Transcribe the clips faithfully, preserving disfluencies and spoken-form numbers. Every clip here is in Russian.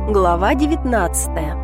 Глава девятнадцатая.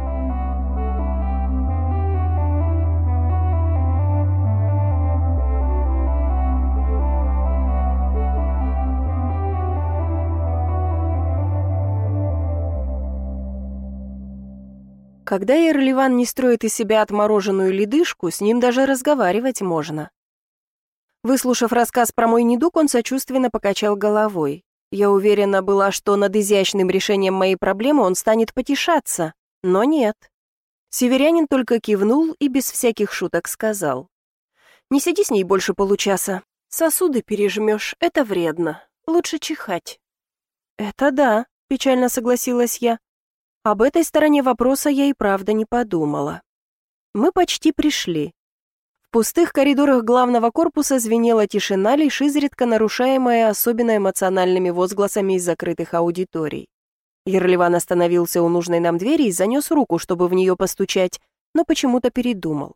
Когда Ерливан не строит из себя отмороженную ледышку, с ним даже разговаривать можно. Выслушав рассказ про мой недуг, он сочувственно покачал головой. Я уверена была, что над изящным решением моей проблемы он станет потешаться, но нет. Северянин только кивнул и без всяких шуток сказал: «Не сиди с ней больше получаса. Сосуды пережмешь, это вредно. Лучше чихать». «Это да», — печально согласилась я. Об этой стороне вопроса я и правда не подумала. Мы почти пришли. В пустых коридорах главного корпуса звенела тишина, лишь изредка нарушаемая особенно эмоциональными возгласами из закрытых аудиторий. Ерливан остановился у нужной нам двери и занес руку, чтобы в нее постучать, но почему-то передумал.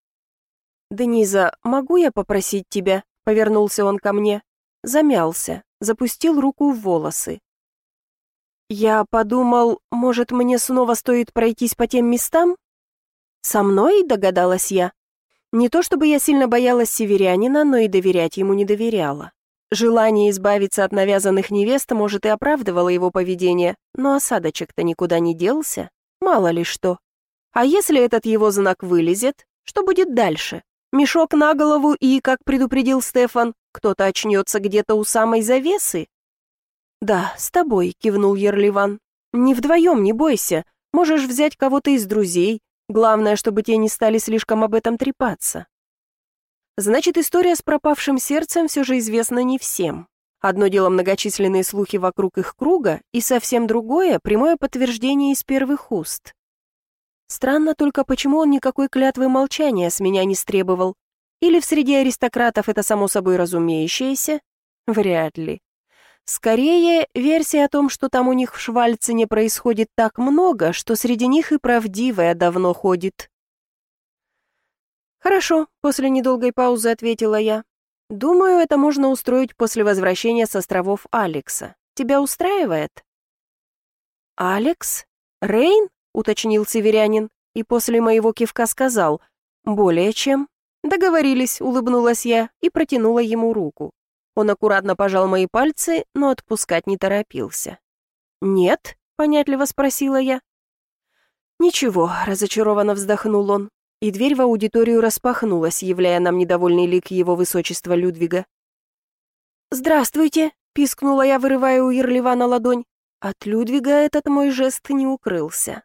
«Дениза, могу я попросить тебя?» — повернулся он ко мне. Замялся, запустил руку в волосы. «Я подумал, может, мне снова стоит пройтись по тем местам?» «Со мной?» — догадалась я. Не то чтобы я сильно боялась северянина, но и доверять ему не доверяла. Желание избавиться от навязанных невест, может, и оправдывало его поведение, но осадочек-то никуда не делся, мало ли что. А если этот его знак вылезет, что будет дальше? Мешок на голову и, как предупредил Стефан, кто-то очнется где-то у самой завесы? «Да, с тобой», — кивнул Ерливан. «Не вдвоем, не бойся, можешь взять кого-то из друзей. Главное, чтобы те не стали слишком об этом трепаться». Значит, история с пропавшим сердцем все же известна не всем. Одно дело многочисленные слухи вокруг их круга, и совсем другое — прямое подтверждение из первых уст. Странно только, почему он никакой клятвы молчания с меня не стребовал. Или в среде аристократов это само собой разумеющееся? Вряд ли. Скорее, версия о том, что там у них в Швальцине происходит так много, что среди них и правдивая давно ходит. «Хорошо», — после недолгой паузы ответила я. «Думаю, это можно устроить после возвращения с островов Алекса. Тебя устраивает?» «Алекс? Рейн?» — уточнил северянин, и после моего кивка сказал: «Более чем». «Договорились», — улыбнулась я и протянула ему руку. Он аккуратно пожал мои пальцы, но отпускать не торопился. «Нет?» — понятливо спросила я. «Ничего», — разочарованно вздохнул он, и дверь в аудиторию распахнулась, являя нам недовольный лик его высочества Людвига. «Здравствуйте!» — пискнула я, вырывая у Ерливана ладонь. От Людвига этот мой жест не укрылся.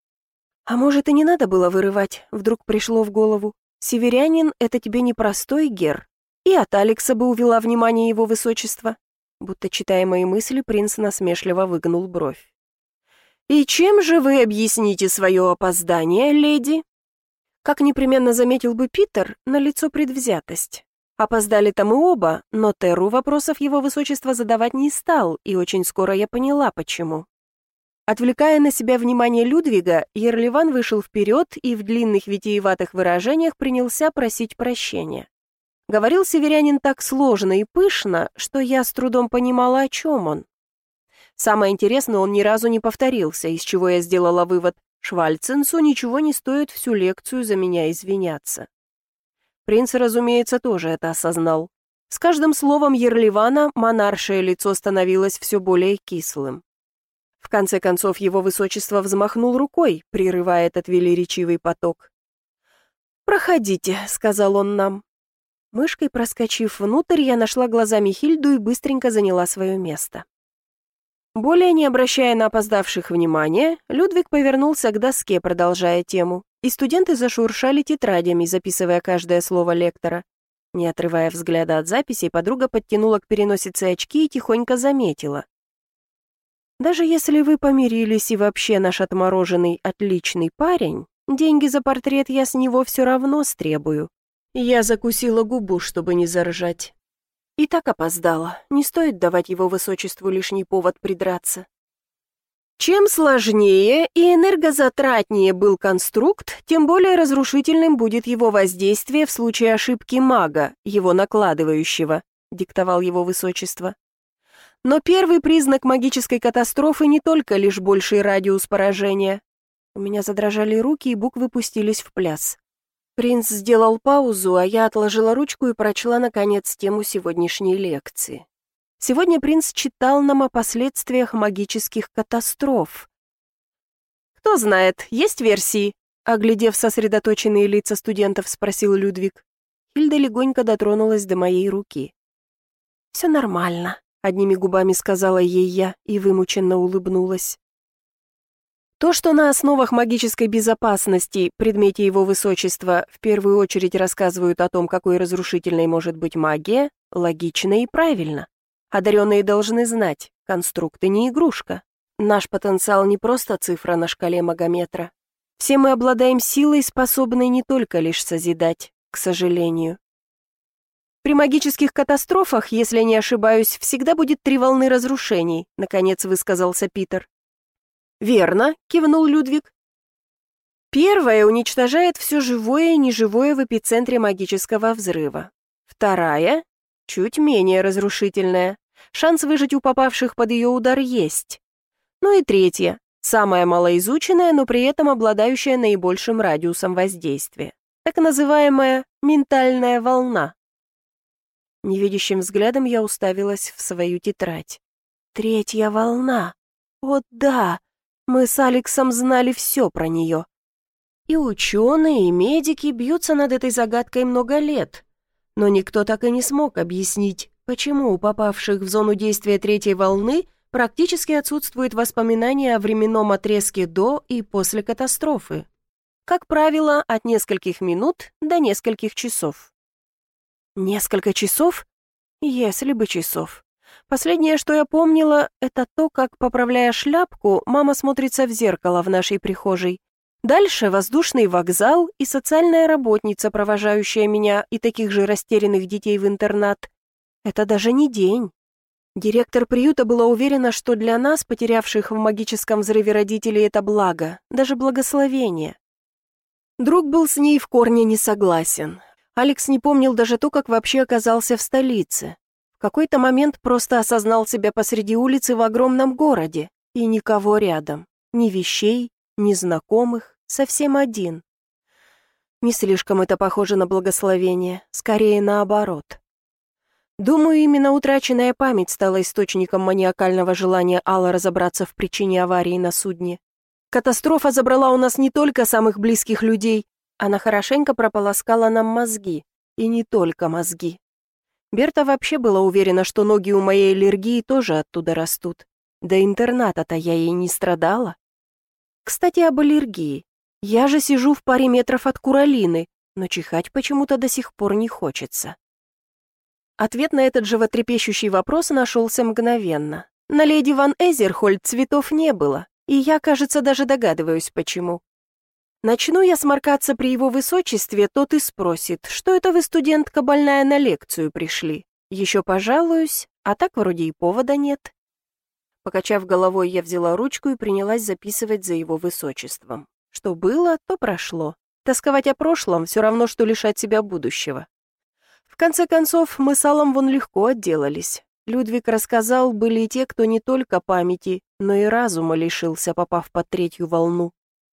«А может, и не надо было вырывать?» — вдруг пришло в голову. «Северянин — это тебе не простой гер. И от Алекса бы увела внимание его высочества». Будто читая мои мысли, принц насмешливо выгнул бровь. «И чем же вы объясните свое опоздание, леди?» Как непременно заметил бы Питер, налицо предвзятость. Опоздали-то мы оба, но Терру вопросов его высочества задавать не стал, и очень скоро я поняла, почему. Отвлекая на себя внимание Людвига, Ерливан вышел вперед и в длинных витиеватых выражениях принялся просить прощения. Говорил северянин так сложно и пышно, что я с трудом понимала, о чем он. Самое интересное, он ни разу не повторился, из чего я сделала вывод: Швальценцу ничего не стоит всю лекцию за меня извиняться. Принц, разумеется, тоже это осознал. С каждым словом Ерливана монаршее лицо становилось все более кислым. В конце концов, его высочество взмахнул рукой, прерывая этот велеречивый поток. «Проходите», — сказал он нам. Мышкой проскочив внутрь, я нашла глазами Хильду и быстренько заняла свое место. Более не обращая на опоздавших внимания, Людвиг повернулся к доске, продолжая тему, и студенты зашуршали тетрадями, записывая каждое слово лектора. Не отрывая взгляда от записей, подруга подтянула к переносице очки и тихонько заметила: «Даже если вы помирились и вообще наш отмороженный отличный парень, деньги за портрет я с него все равно стребую». Я закусила губу, чтобы не заржать. И так опоздала, не стоит давать его высочеству лишний повод придраться. Чем сложнее и энергозатратнее был конструкт, тем более разрушительным будет его воздействие в случае ошибки мага, его накладывающего, диктовал его высочество. Но первый признак магической катастрофы не только лишь больший радиус поражения. У меня задрожали руки, и буквы пустились в пляс. Принц сделал паузу, а я отложила ручку и прочла, наконец, тему сегодняшней лекции. Сегодня принц читал нам о последствиях магических катастроф. «Кто знает, есть версии?» Оглядев сосредоточенные лица студентов, спросил Людвиг. Хильда легонько дотронулась до моей руки. «Все нормально», — одними губами сказала ей я и вымученно улыбнулась. То, что на основах магической безопасности, предмете его высочества, в первую очередь рассказывают о том, какой разрушительной может быть магия, логично и правильно. Одаренные должны знать, конструкты не игрушка. Наш потенциал не просто цифра на шкале магометра. Все мы обладаем силой, способной не только лишь созидать, к сожалению. При магических катастрофах, если не ошибаюсь, всегда будет три волны разрушений, наконец высказался Питер. «Верно», — кивнул Людвиг. Первая уничтожает все живое и неживое в эпицентре магического взрыва. Вторая — чуть менее разрушительная. Шанс выжить у попавших под ее удар есть. Ну и третья — самая малоизученная, но при этом обладающая наибольшим радиусом воздействия. Так называемая ментальная волна. Невидящим взглядом я уставилась в свою тетрадь. Третья волна. О да! Мы с Алексом знали все про нее. И ученые, и медики бьются над этой загадкой много лет. Но никто так и не смог объяснить, почему у попавших в зону действия третьей волны практически отсутствует воспоминания о временном отрезке до и после катастрофы. Как правило, от нескольких минут до нескольких часов. Несколько часов? Если бы часов. Последнее, что я помнила, это то, как, поправляя шляпку, мама смотрится в зеркало в нашей прихожей. Дальше воздушный вокзал и социальная работница, провожающая меня и таких же растерянных детей в интернат. Это даже не день. Директор приюта была уверена, что для нас, потерявших в магическом взрыве родителей, это благо, даже благословение. Друг был с ней в корне не согласен. Алекс не помнил даже то, как вообще оказался в столице. В какой-то момент просто осознал себя посреди улицы в огромном городе, и никого рядом, ни вещей, ни знакомых, совсем один. Не слишком это похоже на благословение, скорее наоборот. Думаю, именно утраченная память стала источником маниакального желания Аллы разобраться в причине аварии на судне. Катастрофа забрала у нас не только самых близких людей, она хорошенько прополоскала нам мозги, и не только мозги. Берта вообще была уверена, что ноги у моей аллергии тоже оттуда растут. До интерната-то я ей не страдала. Кстати, об аллергии. Я же сижу в паре метров от Куралины, но чихать почему-то до сих пор не хочется. Ответ на этот животрепещущий вопрос нашелся мгновенно. На леди Ван Эзерхольд цветов не было, и я, кажется, даже догадываюсь, почему. Начну я сморкаться при его высочестве, тот и спросит, что это вы, студентка больная, на лекцию пришли. Еще пожалуюсь, а так вроде и повода нет. Покачав головой, я взяла ручку и принялась записывать за его высочеством. Что было, то прошло. Тосковать о прошлом все равно, что лишать себя будущего. В конце концов, мы с Аллом вон легко отделались. Людвиг рассказал, были и те, кто не только памяти, но и разума лишился, попав под третью волну.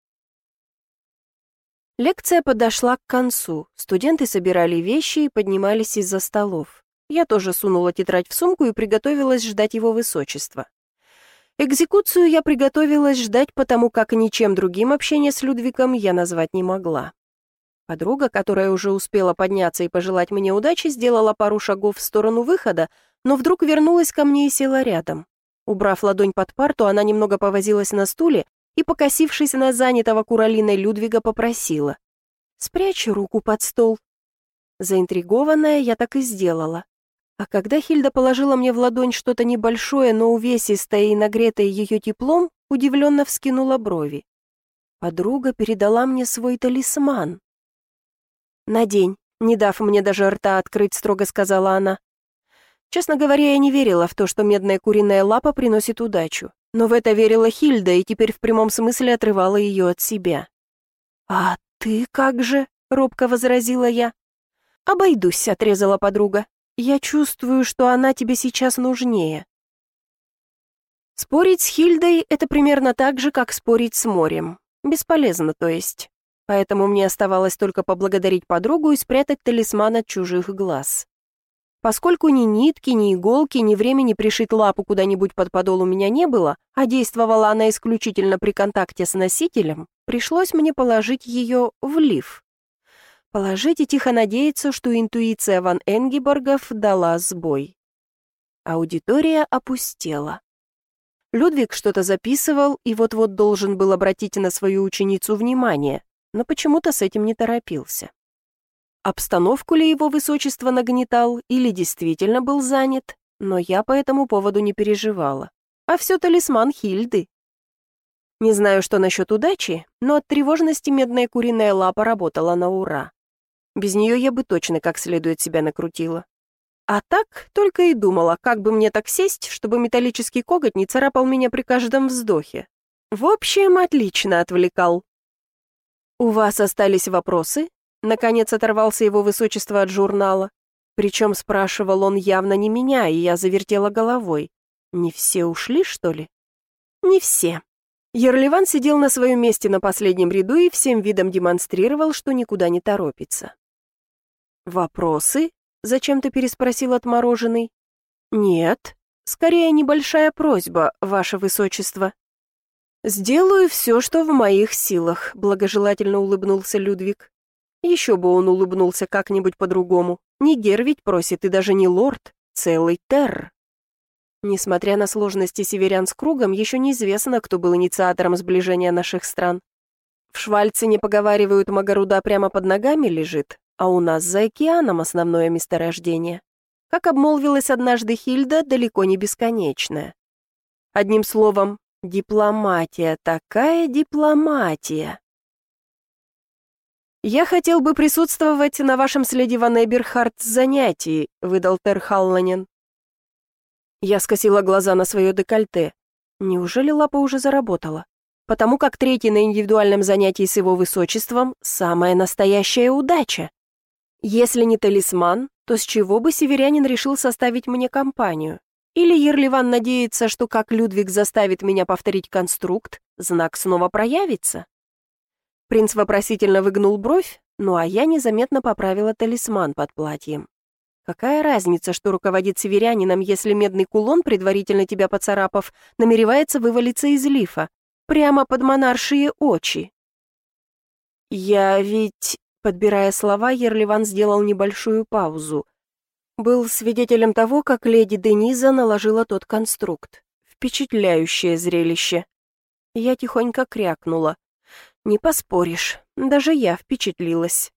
Лекция подошла к концу. Студенты собирали вещи и поднимались из-за столов. Я тоже сунула тетрадь в сумку и приготовилась ждать его высочества. Экзекуцию я приготовилась ждать, потому как ничем другим общение с Людвигом я назвать не могла. Подруга, которая уже успела подняться и пожелать мне удачи, сделала пару шагов в сторону выхода, но вдруг вернулась ко мне и села рядом. Убрав ладонь под парту, она немного повозилась на стуле и, покосившись на занятого Куралиной Людвига, попросила: «Спрячь руку под стол». Заинтригованная, я так и сделала. А когда Хильда положила мне в ладонь что-то небольшое, но увесистое и нагретое ее теплом, удивленно вскинула брови. Подруга передала мне свой талисман. «Надень», не дав мне даже рта открыть, строго сказала она. Честно говоря, я не верила в то, что медная куриная лапа приносит удачу. Но в это верила Хильда и теперь в прямом смысле отрывала ее от себя. «А ты как же?» — робко возразила я. «Обойдусь», — отрезала подруга. «Я чувствую, что она тебе сейчас нужнее». Спорить с Хильдой — это примерно так же, как спорить с морем. Бесполезно, то есть. Поэтому мне оставалось только поблагодарить подругу и спрятать талисман от чужих глаз. Поскольку ни нитки, ни иголки, ни времени пришить лапу куда-нибудь под подол у меня не было, а действовала она исключительно при контакте с носителем, пришлось мне положить ее в лиф. Положить и тихо надеяться, что интуиция ван Энгеборгов дала сбой. Аудитория опустела. Людвиг что-то записывал и вот-вот должен был обратить на свою ученицу внимание, но почему-то с этим не торопился. Обстановку ли его высочество нагнетал или действительно был занят, но я по этому поводу не переживала. А все талисман Хильды. Не знаю, что насчет удачи, но от тревожности медная куриная лапа работала на ура. Без нее я бы точно как следует себя накрутила. А так только и думала, как бы мне так сесть, чтобы металлический коготь не царапал меня при каждом вздохе. В общем, отлично отвлекал. «У вас остались вопросы?» Наконец оторвался его высочество от журнала. Причем спрашивал он явно не меня, и я завертела головой. Не все ушли, что ли? Не все. Ерлеван сидел на своем месте на последнем ряду и всем видом демонстрировал, что никуда не торопится. «Вопросы?» — зачем-то переспросил отмороженный. «Нет, скорее небольшая просьба, ваше высочество». «Сделаю все, что в моих силах», — благожелательно улыбнулся Людвиг. Еще бы он улыбнулся как-нибудь по-другому. Не Гер ведь просит, и даже не лорд, целый терр. Несмотря на сложности северян с кругом, еще неизвестно, кто был инициатором сближения наших стран. В Швальцине, поговаривают, Магаруда прямо под ногами лежит, а у нас за океаном основное месторождение. Как обмолвилась однажды Хильда, далеко не бесконечная. Одним словом, дипломатия, такая дипломатия. «Я хотел бы присутствовать на вашем с леди Ван Эберхард занятии», — выдал Тер Халланен. Я скосила глаза на свое декольте. Неужели лапа уже заработала? Потому как третий на индивидуальном занятии с его высочеством — самая настоящая удача. Если не талисман, то с чего бы северянин решил составить мне компанию? Или Ерлеван надеется, что как Людвиг заставит меня повторить конструкт, знак снова проявится? Принц вопросительно выгнул бровь, ну а я незаметно поправила талисман под платьем. Какая разница, что руководит северянином, если медный кулон, предварительно тебя поцарапав, намеревается вывалиться из лифа, прямо под монаршие очи? Я ведь, подбирая слова, Ерлеван сделал небольшую паузу. Был свидетелем того, как леди Дениза наложила тот конструкт. Впечатляющее зрелище. Я тихонько крякнула. Не поспоришь, даже я впечатлилась.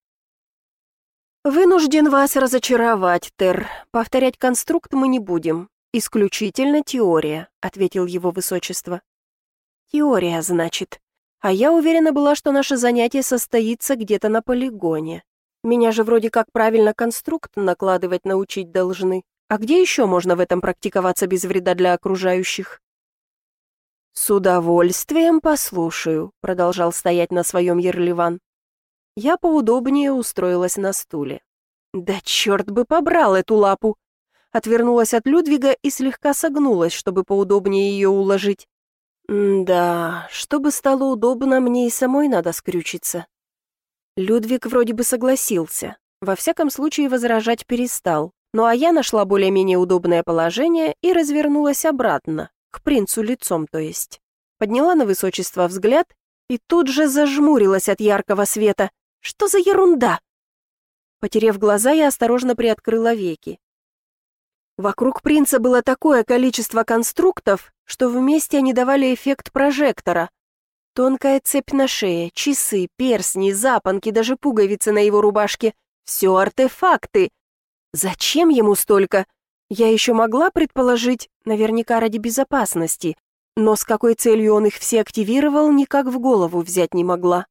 «Вынужден вас разочаровать, Тер. Повторять конструкт мы не будем. Исключительно теория», — ответил его высочество. «Теория, значит. А я уверена была, что наше занятие состоится где-то на полигоне. Меня же вроде как правильно конструкт накладывать научить должны. А где еще можно в этом практиковаться без вреда для окружающих?» «С удовольствием послушаю», — продолжал стоять на своем Ерлеван. Я поудобнее устроилась на стуле. «Да черт бы побрал эту лапу!» Отвернулась от Людвига и слегка согнулась, чтобы поудобнее ее уложить. «Да, чтобы стало удобно, мне и самой надо скрючиться». Людвиг вроде бы согласился. Во всяком случае, возражать перестал. Ну а я нашла более-менее удобное положение и развернулась обратно. К принцу лицом, то есть. Подняла на высочество взгляд и тут же зажмурилась от яркого света. Что за ерунда? Потерев глаза, я осторожно приоткрыла веки. Вокруг принца было такое количество конструктов, что вместе они давали эффект прожектора. Тонкая цепь на шее, часы, перстни, запонки, даже пуговицы на его рубашке. Все артефакты. Зачем ему столько? Я еще могла предположить, наверняка ради безопасности, но с какой целью он их все активировал, никак в голову взять не могла.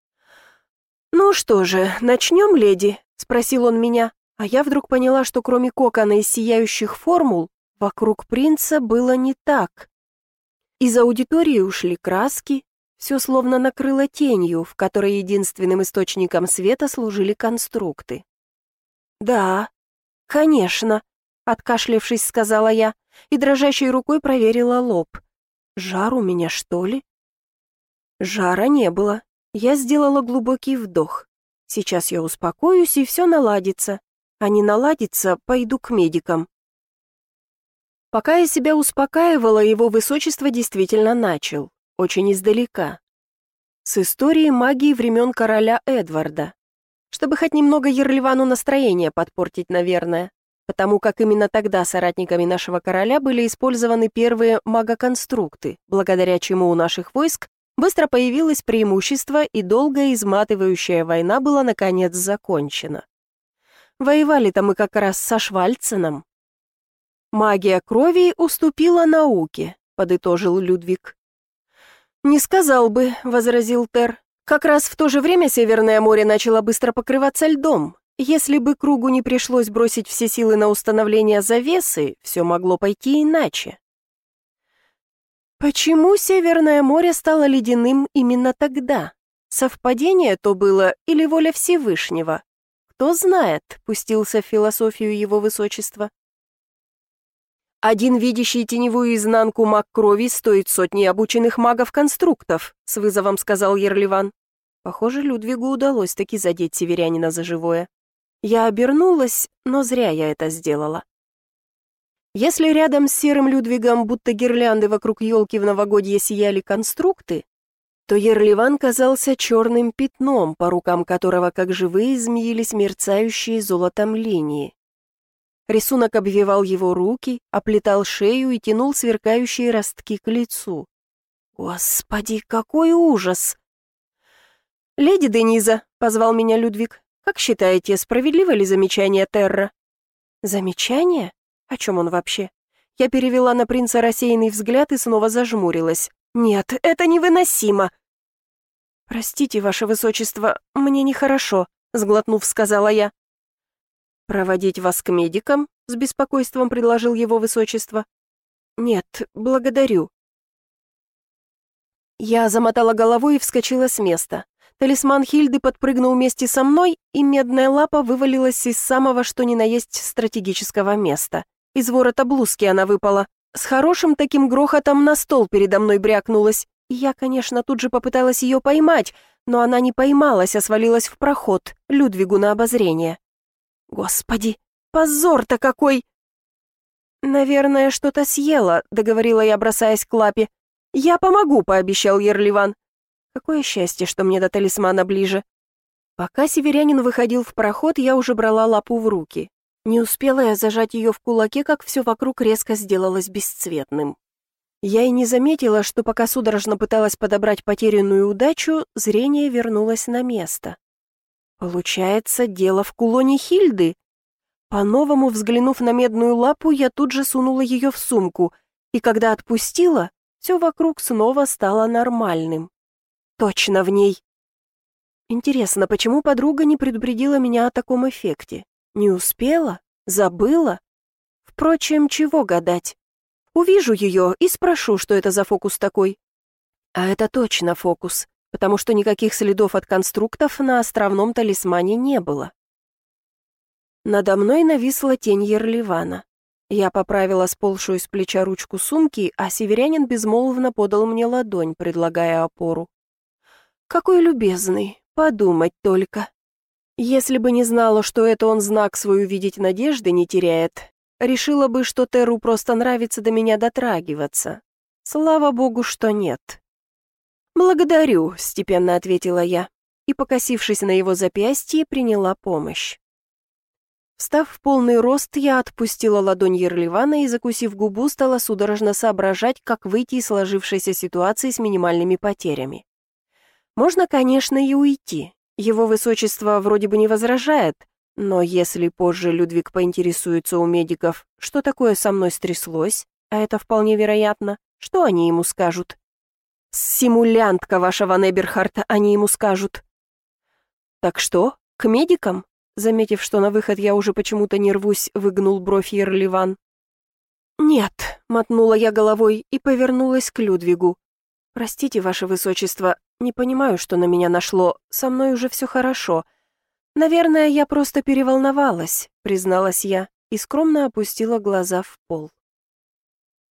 «Ну что же, начнем, леди?» — спросил он меня, а я вдруг поняла, что кроме кокона из сияющих формул, вокруг принца было не так. Из аудитории ушли краски, все словно накрыло тенью, в которой единственным источником света служили конструкты. «Да, конечно», — откашлявшись, сказала я, и дрожащей рукой проверила лоб. Жар у меня, что ли? Жара не было. Я сделала глубокий вдох. Сейчас я успокоюсь, и все наладится. А не наладится, пойду к медикам. Пока я себя успокаивала, его высочество действительно начал. Очень издалека. С истории магии времен короля Эдварда. Чтобы хоть немного Ерливану настроение подпортить, наверное. Потому как именно тогда соратниками нашего короля были использованы первые магоконструкты, благодаря чему у наших войск быстро появилось преимущество, и долгая изматывающая война была наконец закончена. Воевали-то мы как раз со Швальценом. «Магия крови уступила науке», — подытожил Людвиг. «Не сказал бы», — возразил Тер. «Как раз в то же время Северное море начало быстро покрываться льдом. Если бы кругу не пришлось бросить все силы на установление завесы, все могло пойти иначе». Почему Северное море стало ледяным именно тогда? Совпадение то было или воля Всевышнего? Кто знает, пустился в философию его высочества. «Один видящий теневую изнанку маг крови стоит сотни обученных магов-конструктов», с вызовом сказал Ерливан. Похоже, Людвигу удалось таки задеть северянина за живое. Я обернулась, но зря я это сделала. Если рядом с серым Людвигом будто гирлянды вокруг елки в новогодье сияли конструкты, то Ерливан казался черным пятном, по рукам которого, как живые, змеились мерцающие золотом линии. Рисунок обвивал его руки, оплетал шею и тянул сверкающие ростки к лицу. Господи, какой ужас! «Леди Дениза», — позвал меня Людвиг, — «как считаете, справедливо ли замечание Терра?» «Замечание? О чем он вообще?» Я перевела на принца рассеянный взгляд и снова зажмурилась. «Нет, это невыносимо!» «Простите, ваше высочество, мне нехорошо», — сглотнув, сказала я. «Проводить вас к медикам?» — с беспокойством предложил его высочество. «Нет, благодарю». Я замотала головой и вскочила с места. Талисман Хильды подпрыгнул вместе со мной, и медная лапа вывалилась из самого что ни на есть стратегического места. Из ворота блузки она выпала. С хорошим таким грохотом на стол передо мной брякнулась. И я, конечно, тут же попыталась ее поймать, но она не поймалась, а свалилась в проход, Людвигу на обозрение. Господи, позор-то какой! «Наверное, что-то съела», — договорила я, бросаясь к лапе. «Я помогу», — пообещал Ерливан. Какое счастье, что мне до талисмана ближе. Пока северянин выходил в проход, я уже брала лапу в руки. Не успела я зажать ее в кулаке, как все вокруг резко сделалось бесцветным. Я и не заметила, что пока судорожно пыталась подобрать потерянную удачу, зрение вернулось на место. Получается, дело в кулоне Хильды. По-новому взглянув на медную лапу, я тут же сунула ее в сумку, и когда отпустила, все вокруг снова стало нормальным. Точно в ней. Интересно, почему подруга не предупредила меня о таком эффекте? Не успела? Забыла? Впрочем, чего гадать? Увижу ее и спрошу, что это за фокус такой. А это точно фокус, потому что никаких следов от конструктов на островном талисмане не было. Надо мной нависла тень Ерливана. Я поправила сползшую с плеча ручку сумки, а северянин безмолвно подал мне ладонь, предлагая опору. Какой любезный, подумать только. Если бы не знала, что это он знак свой увидеть надежды не теряет, решила бы, что Теру просто нравится до меня дотрагиваться. Слава богу, что нет. «Благодарю», — степенно ответила я, и, покосившись на его запястье, приняла помощь. Встав в полный рост, я отпустила ладонь Ерливана и, закусив губу, стала судорожно соображать, как выйти из сложившейся ситуации с минимальными потерями. Можно, конечно, и уйти. Его высочество вроде бы не возражает, но если позже Людвиг поинтересуется у медиков, что такое со мной стряслось, а это вполне вероятно, что они ему скажут? «Симулянтка ваша, ван Эберхарта», они ему скажут. «Так что, к медикам?» Заметив, что на выход я уже почему-то не рвусь, выгнул бровь Ерливан. «Нет», — мотнула я головой и повернулась к Людвигу. «Простите, ваше высочество, не понимаю, что на меня нашло, со мной уже все хорошо. Наверное, я просто переволновалась», — призналась я и скромно опустила глаза в пол.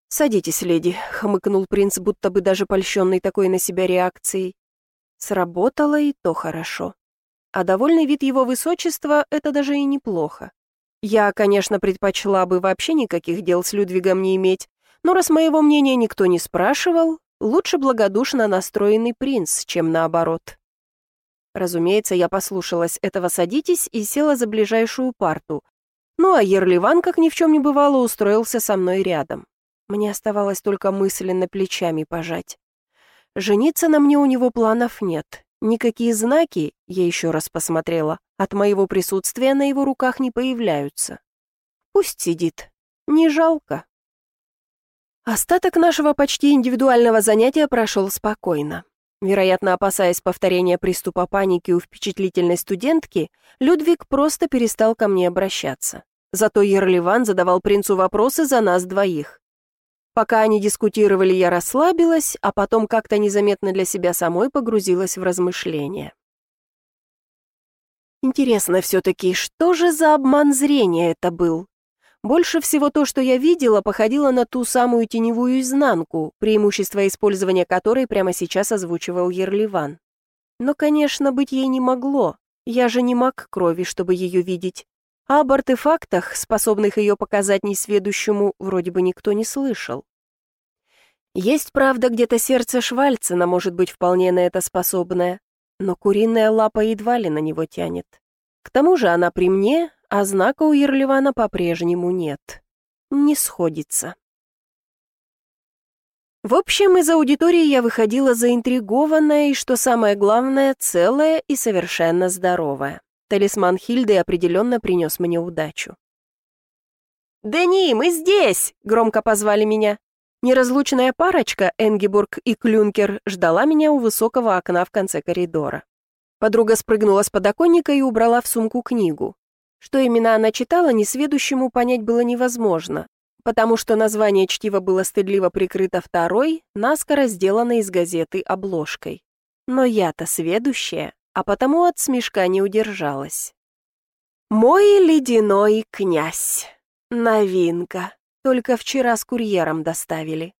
«Садитесь, леди», — хмыкнул принц, будто бы даже польщенный такой на себя реакцией. Сработало, и то хорошо. А довольный вид его высочества — это даже и неплохо. Я, конечно, предпочла бы вообще никаких дел с Людвигом не иметь, но раз моего мнения никто не спрашивал, лучше благодушно настроенный принц, чем наоборот. Разумеется, я послушалась этого «садитесь» и села за ближайшую парту. Ну а Ерливан, как ни в чем не бывало, устроился со мной рядом. Мне оставалось только мысленно плечами пожать. Жениться на мне у него планов нет. Никакие знаки, я еще раз посмотрела, от моего присутствия на его руках не появляются. Пусть сидит. Не жалко. Остаток нашего почти индивидуального занятия прошел спокойно. Вероятно, опасаясь повторения приступа паники у впечатлительной студентки, Людвиг просто перестал ко мне обращаться. Зато Ерливан задавал принцу вопросы за нас двоих. Пока они дискутировали, я расслабилась, а потом как-то незаметно для себя самой погрузилась в размышления. Интересно все-таки, что же за обман зрения это был? Больше всего то, что я видела, походило на ту самую теневую изнанку, преимущество использования которой прямо сейчас озвучивал Ерливан. Но, конечно, быть ей не могло. Я же не маг крови, чтобы ее видеть. А об артефактах, способных ее показать несведущему, вроде бы никто не слышал. Есть, правда, где-то сердце Швальцена может быть вполне на это способное, но куриная лапа едва ли на него тянет. К тому же она при мне, а знака у Ерливана по-прежнему нет. Не сходится. В общем, из аудитории я выходила заинтригованная и, что самое главное, целая и совершенно здоровая. Талисман Хильды определенно принес мне удачу. «Дени, мы здесь!» — громко позвали меня. Неразлучная парочка, Энгибург и Клюнкер, ждала меня у высокого окна в конце коридора. Подруга спрыгнула с подоконника и убрала в сумку книгу. Что именно она читала, несведущему понять было невозможно, потому что название чтива было стыдливо прикрыто второй, наскоро сделанной из газеты обложкой. Но я-то сведущая, а потому от смешка не удержалась. «Мой ледяной князь. Новинка. Только вчера с курьером доставили».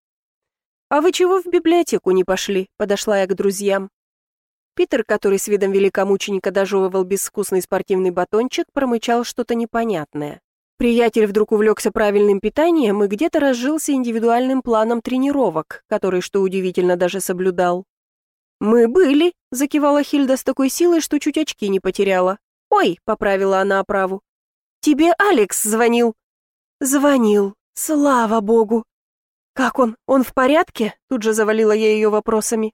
«А вы чего в библиотеку не пошли?» — подошла я к друзьям. Питер, который с видом великомученика дожевывал безвкусный спортивный батончик, промычал что-то непонятное. Приятель вдруг увлекся правильным питанием и где-то разжился индивидуальным планом тренировок, который, что удивительно, даже соблюдал. «Мы были», — закивала Хильда с такой силой, что чуть очки не потеряла. «Ой», — поправила она оправу. «Тебе Алекс звонил». «Звонил. Слава богу». «Как он? Он в порядке?» — тут же завалила я ее вопросами.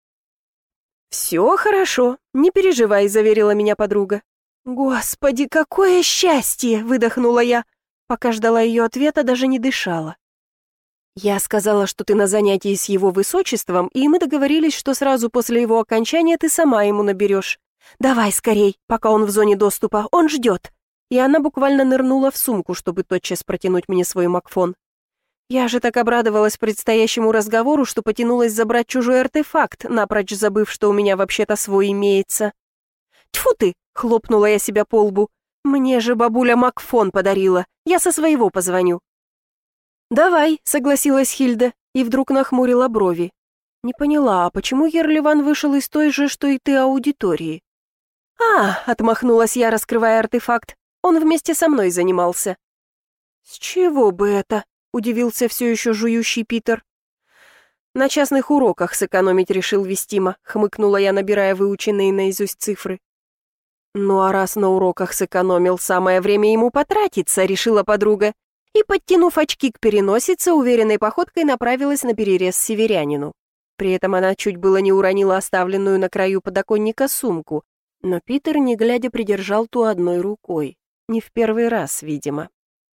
«Все хорошо, не переживай», — заверила меня подруга. «Господи, какое счастье!» — выдохнула я. Пока ждала ее ответа, даже не дышала. «Я сказала, что ты на занятии с его высочеством, и мы договорились, что сразу после его окончания ты сама ему наберешь. Давай скорей, пока он в зоне доступа, он ждет». И она буквально нырнула в сумку, чтобы тотчас протянуть мне свой макфон. Я же так обрадовалась предстоящему разговору, что потянулась забрать чужой артефакт, напрочь забыв, что у меня вообще-то свой имеется. «Тьфу ты!» — хлопнула я себя по лбу. «Мне же бабуля макфон подарила, я со своего позвоню». «Давай», — согласилась Хильда, и вдруг нахмурила брови. «Не поняла, а почему Ерливан вышел из той же, что и ты, аудитории?» «А», — отмахнулась я, раскрывая артефакт, «он вместе со мной занимался». «С чего бы это?» — удивился все еще жующий Питер. «На частных уроках сэкономить решил Вестима», — хмыкнула я, набирая выученные наизусть цифры. «Ну а раз на уроках сэкономил, самое время ему потратиться», — решила подруга, и, подтянув очки к переносице, уверенной походкой направилась на перерез северянину. При этом она чуть было не уронила оставленную на краю подоконника сумку, но Питер, не глядя, придержал ту одной рукой. Не в первый раз, видимо.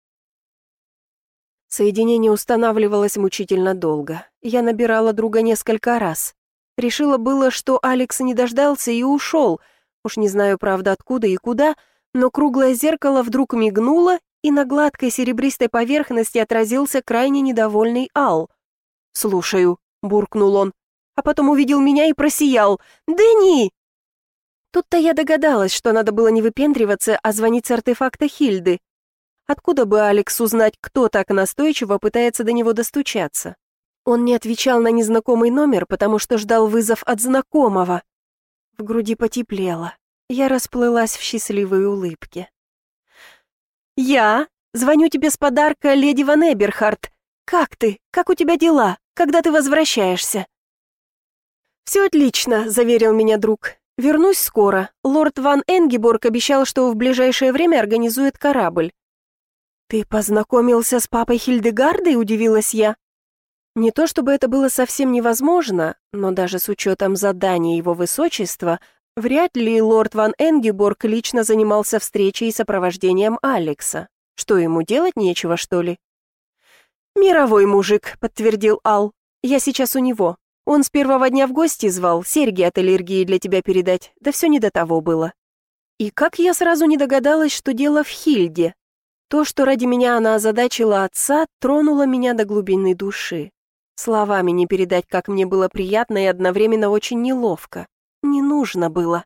Соединение устанавливалось мучительно долго. Я набирала друга несколько раз. Решила было, что Алекс не дождался и ушел. Уж не знаю, правда, откуда и куда, но круглое зеркало вдруг мигнуло, и на гладкой серебристой поверхности отразился крайне недовольный Ал. «Слушаю», — буркнул он, а потом увидел меня и просиял. «Дени!» Тут-то я догадалась, что надо было не выпендриваться, а звонить с артефакта Хильды. Откуда бы Алекс узнать, кто так настойчиво пытается до него достучаться? Он не отвечал на незнакомый номер, потому что ждал вызов от знакомого. В груди потеплело. Я расплылась в счастливой улыбке. «Я звоню тебе с подарка леди Ван Эберхард. Как ты? Как у тебя дела? Когда ты возвращаешься?» «Все отлично», — заверил меня друг. «Вернусь скоро. Лорд Ван Энгеборг обещал, что в ближайшее время организует корабль». «Ты познакомился с папой Хильдегардой?» — удивилась я. Не то чтобы это было совсем невозможно, но даже с учетом задания его высочества, вряд ли лорд Ван Энгеборг лично занимался встречей и сопровождением Алекса. Что, ему делать нечего, что ли? «Мировой мужик», — подтвердил Ал. «Я сейчас у него. Он с первого дня в гости звал, серьги от аллергии для тебя передать, да все не до того было». И как я сразу не догадалась, что дело в Хильде. То, что ради меня она озадачила отца, тронуло меня до глубины души. Словами не передать, как мне было приятно и одновременно очень неловко. Не нужно было.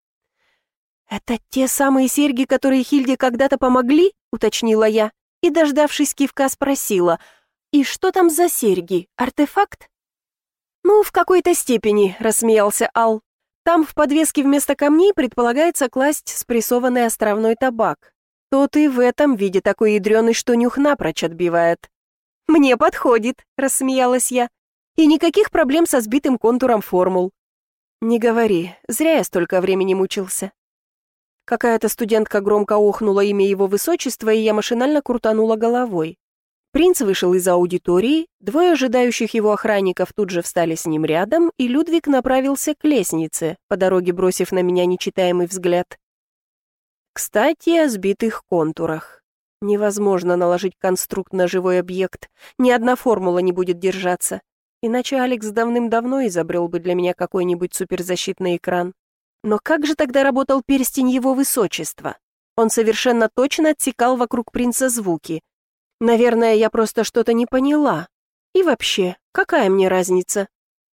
«Это те самые серьги, которые Хильде когда-то помогли?» — уточнила я, и, дождавшись кивка, спросила: «И что там за серьги? Артефакт?» «Ну, в какой-то степени», — рассмеялся Ал. «Там в подвеске вместо камней предполагается класть спрессованный островной табак. Тот и в этом виде такой ядреный, что нюх напрочь отбивает». «Мне подходит», — рассмеялась я. «И никаких проблем со сбитым контуром формул». «Не говори, зря я столько времени мучился». Какая-то студентка громко охнула имя его высочества, и я машинально крутанула головой. Принц вышел из аудитории, двое ожидающих его охранников тут же встали с ним рядом, и Людвиг направился к лестнице, по дороге бросив на меня нечитаемый взгляд. Кстати, о сбитых контурах. Невозможно наложить конструкт на живой объект, ни одна формула не будет держаться, иначе Алекс давным-давно изобрел бы для меня какой-нибудь суперзащитный экран. Но как же тогда работал перстень его высочества? Он совершенно точно отсекал вокруг принца звуки. Наверное, я просто что-то не поняла. И вообще, какая мне разница?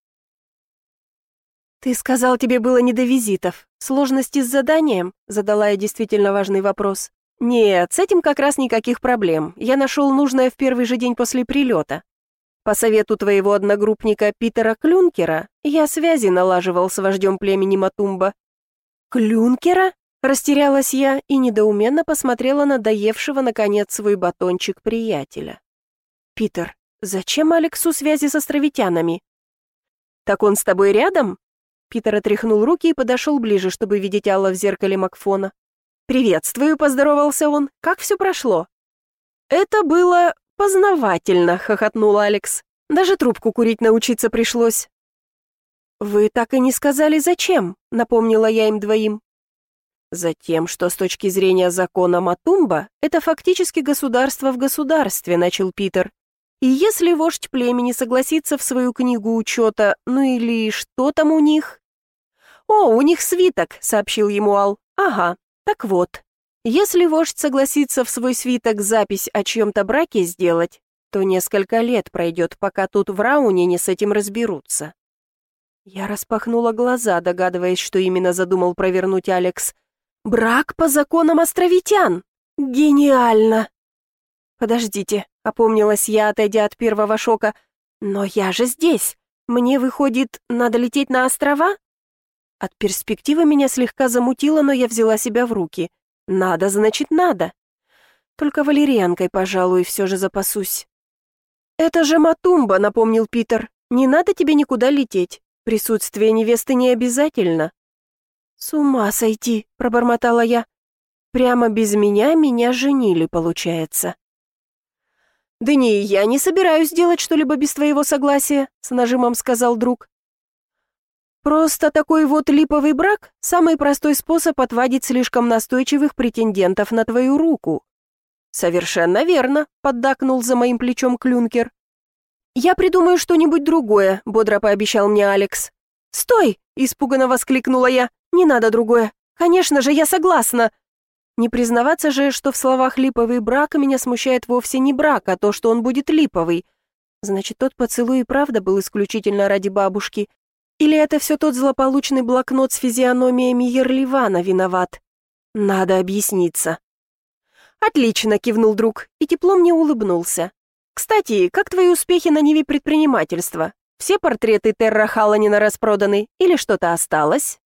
«Ты сказал, тебе было не до визитов. Сложности с заданием?» — задала я действительно важный вопрос. «Нет, с этим как раз никаких проблем. Я нашел нужное в первый же день после прилета. По совету твоего одногруппника Питера Клюнкера я связи налаживал с вождем племени Матумба». «Клюнкера?» — растерялась я и недоуменно посмотрела на доевшего, наконец, свой батончик приятеля. «Питер, зачем Алексу связи с островитянами?» «Так он с тобой рядом?» Питер отряхнул руки и подошел ближе, чтобы видеть Алла в зеркале Макфона. «Приветствую», — поздоровался он. «Как все прошло?» «Это было познавательно», — хохотнул Алекс. «Даже трубку курить научиться пришлось». «Вы так и не сказали, зачем», — напомнила я им двоим. «Затем, что с точки зрения закона Матумба, это фактически государство в государстве», — начал Питер. «И если вождь племени согласится в свою книгу учета, ну или что там у них?» «О, у них свиток», — сообщил ему Ал. «Ага. Так вот, если вождь согласится в свой свиток запись о чьем-то браке сделать, то несколько лет пройдет, пока тут в Рауне с этим разберутся». Я распахнула глаза, догадываясь, что именно задумал провернуть Алекс. «Брак по законам островитян! Гениально!» «Подождите», — опомнилась я, отойдя от первого шока. «Но я же здесь. Мне, выходит, надо лететь на острова?» От перспективы меня слегка замутило, но я взяла себя в руки. Надо, значит, надо. Только валерьянкой, пожалуй, все же запасусь. «Это же Матумба», — напомнил Питер. «Не надо тебе никуда лететь. Присутствие невесты не обязательно». «С ума сойти», — пробормотала я. «Прямо без меня меня женили, получается». «Да не, я не собираюсь делать что-либо без твоего согласия», — с нажимом сказал друг. «Просто такой вот липовый брак — самый простой способ отвадить слишком настойчивых претендентов на твою руку». «Совершенно верно», — поддакнул за моим плечом Клюнкер. «Я придумаю что-нибудь другое», — бодро пообещал мне Алекс. «Стой!» — испуганно воскликнула я. «Не надо другое. Конечно же, я согласна». Не признаваться же, что в словах «липовый брак» меня смущает вовсе не брак, а то, что он будет липовый. Значит, тот поцелуй и правда был исключительно ради бабушки. Или это все тот злополучный блокнот с физиономиями Ерливана виноват? Надо объясниться. «Отлично», — кивнул друг и тепло мне улыбнулся. «Кстати, как твои успехи на ниве предпринимательства? Все портреты Терра Халланина распроданы или что-то осталось?»